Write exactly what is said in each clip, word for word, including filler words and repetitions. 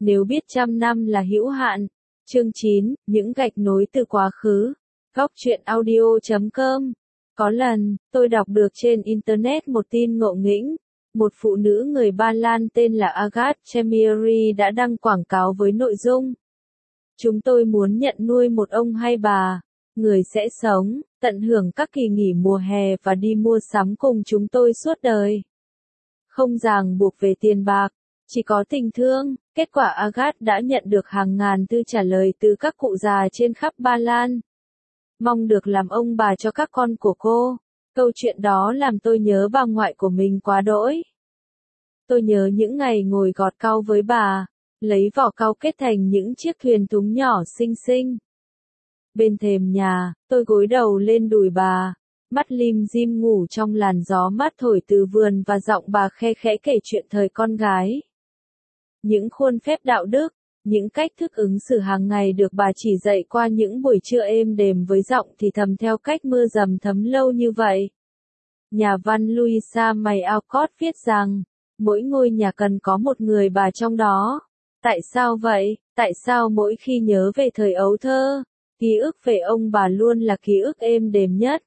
Nếu biết trăm năm là hữu hạn. Chương chín, những gạch nối từ quá khứ. Góc truyện audio chấm com. Có lần, tôi đọc được trên Internet một tin ngộ nghĩnh. Một phụ nữ người Ba Lan tên là Agathe Chemieri đã đăng quảng cáo với nội dung: chúng tôi muốn nhận nuôi một ông hay bà. Người sẽ sống, tận hưởng các kỳ nghỉ mùa hè và đi mua sắm cùng chúng tôi suốt đời. Không ràng buộc về tiền bạc, chỉ có tình thương. Kết quả Agathe đã nhận được hàng ngàn thư trả lời từ các cụ già trên khắp Ba Lan, mong được làm ông bà cho các con của cô. Câu chuyện đó làm tôi nhớ bà ngoại của mình quá đỗi. Tôi nhớ những ngày ngồi gọt cau với bà, lấy vỏ cau kết thành những chiếc thuyền thúng nhỏ xinh xinh. Bên thềm nhà, tôi gối đầu lên đùi bà, mắt lim dim ngủ trong làn gió mát thổi từ vườn và giọng bà khe khẽ kể chuyện thời con gái. Những khuôn phép đạo đức, những cách thức ứng xử hàng ngày được bà chỉ dạy qua những buổi trưa êm đềm với giọng thì thầm theo cách mưa dầm thấm lâu như vậy. Nhà văn Louisa May Alcott viết rằng, mỗi ngôi nhà cần có một người bà trong đó. Tại sao vậy? Tại sao mỗi khi nhớ về thời ấu thơ, ký ức về ông bà luôn là ký ức êm đềm nhất?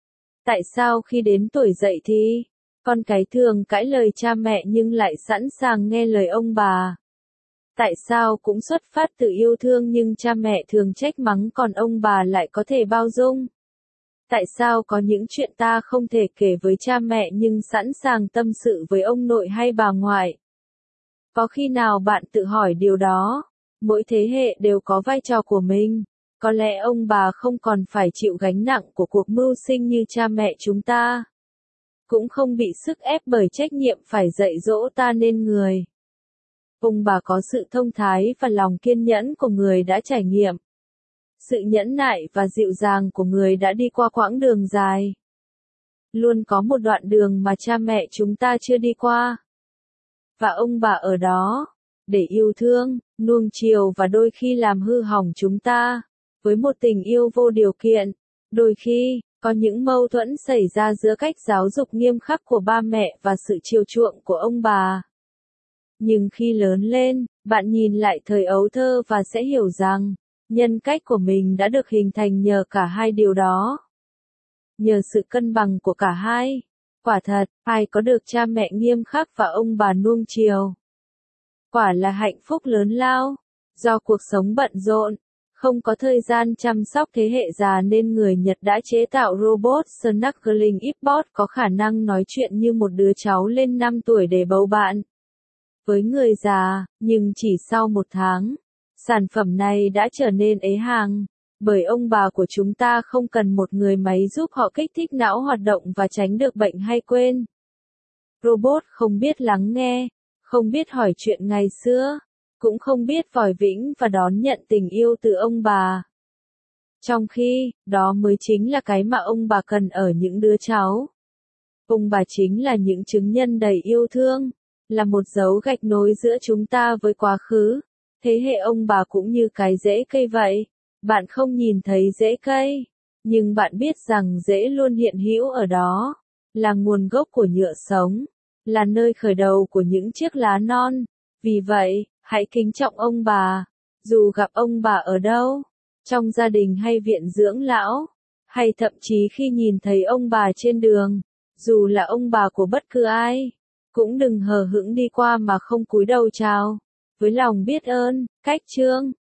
Tại sao khi đến tuổi dậy thì, con cái thường cãi lời cha mẹ nhưng lại sẵn sàng nghe lời ông bà? Tại sao cũng xuất phát từ yêu thương nhưng cha mẹ thường trách mắng còn ông bà lại có thể bao dung? Tại sao có những chuyện ta không thể kể với cha mẹ nhưng sẵn sàng tâm sự với ông nội hay bà ngoại? Có khi nào bạn tự hỏi điều đó? Mỗi thế hệ đều có vai trò của mình. Có lẽ ông bà không còn phải chịu gánh nặng của cuộc mưu sinh như cha mẹ chúng ta. Cũng không bị sức ép bởi trách nhiệm phải dạy dỗ ta nên người. Ông bà có sự thông thái và lòng kiên nhẫn của người đã trải nghiệm. Sự nhẫn nại và dịu dàng của người đã đi qua quãng đường dài. Luôn có một đoạn đường mà cha mẹ chúng ta chưa đi qua. Và ông bà ở đó, để yêu thương, nuông chiều và đôi khi làm hư hỏng chúng ta, với một tình yêu vô điều kiện. Đôi khi, có những mâu thuẫn xảy ra giữa cách giáo dục nghiêm khắc của ba mẹ và sự chiều chuộng của ông bà. Nhưng khi lớn lên, bạn nhìn lại thời ấu thơ và sẽ hiểu rằng, nhân cách của mình đã được hình thành nhờ cả hai điều đó. Nhờ sự cân bằng của cả hai. Quả thật, ai có được cha mẹ nghiêm khắc và ông bà nuông chiều, quả là hạnh phúc lớn lao. Do cuộc sống bận rộn, không có thời gian chăm sóc thế hệ già nên người Nhật đã chế tạo robot Snuggling Ibbot có khả năng nói chuyện như một đứa cháu lên năm tuổi để bầu bạn với người già, nhưng chỉ sau một tháng, sản phẩm này đã trở nên ế hàng, bởi ông bà của chúng ta không cần một người máy giúp họ kích thích não hoạt động và tránh được bệnh hay quên. Robot không biết lắng nghe, không biết hỏi chuyện ngày xưa, cũng không biết vòi vĩnh và đón nhận tình yêu từ ông bà. Trong khi, đó mới chính là cái mà ông bà cần ở những đứa cháu. Ông bà chính là những chứng nhân đầy yêu thương, là một dấu gạch nối giữa chúng ta với quá khứ. Thế hệ ông bà cũng như cái rễ cây vậy. Bạn không nhìn thấy rễ cây, nhưng bạn biết rằng rễ luôn hiện hữu ở đó, là nguồn gốc của nhựa sống, là nơi khởi đầu của những chiếc lá non. Vì vậy, hãy kính trọng ông bà, dù gặp ông bà ở đâu, trong gia đình hay viện dưỡng lão, hay thậm chí khi nhìn thấy ông bà trên đường, dù là ông bà của bất cứ ai, cũng đừng hờ hững đi qua mà không cúi đầu chào, với lòng biết ơn. Cách chương